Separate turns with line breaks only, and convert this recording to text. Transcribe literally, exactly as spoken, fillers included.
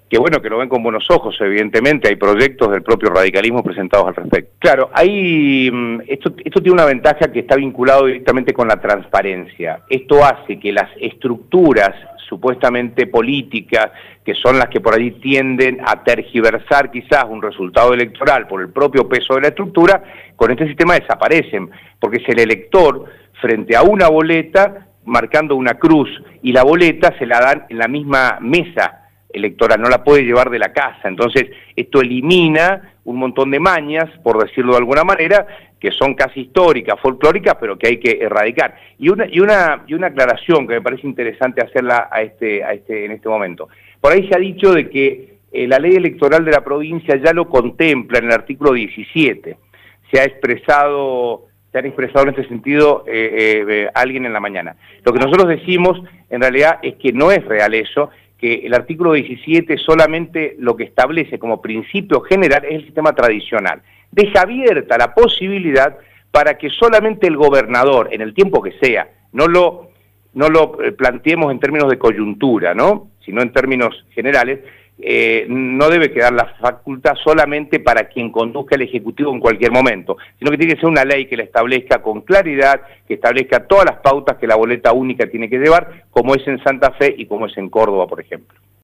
que bueno, que lo ven con buenos ojos, evidentemente, hay proyectos del propio radicalismo presentados al respecto. Claro, hay, esto, esto tiene una ventaja que está vinculado directamente con la transparencia. Esto hace que las estructuras supuestamente políticas, que son las que por allí tienden a tergiversar quizás un resultado electoral por el propio peso de la estructura, con este sistema desaparecen, porque es el elector frente a una boleta marcando una cruz, y la boleta se la dan en la misma mesa electoral, no la puede llevar de la casa. Entonces esto elimina un montón de mañas, por decirlo de alguna manera, que son casi históricas, folclóricas, pero que hay que erradicar. Y una, y una, y una aclaración que me parece interesante hacerla a este, a este, en este momento. Por ahí se ha dicho de que eh, la ley electoral de la provincia ya lo contempla en el artículo diecisiete. Se ha expresado... se han expresado en este sentido eh, eh, alguien en la mañana. Lo que nosotros decimos en realidad es que no es real eso, que el artículo diecisiete solamente lo que establece como principio general es el sistema tradicional. Deja abierta la posibilidad para que solamente el gobernador, en el tiempo que sea, no lo, no lo planteemos en términos de coyuntura, ¿no?, sino en términos generales, Eh, no debe quedar la facultad solamente para quien conduzca el Ejecutivo en cualquier momento, sino que tiene que ser una ley que la establezca con claridad, que establezca todas las pautas que la boleta única tiene que llevar, como es en Santa Fe y como es en Córdoba, por ejemplo.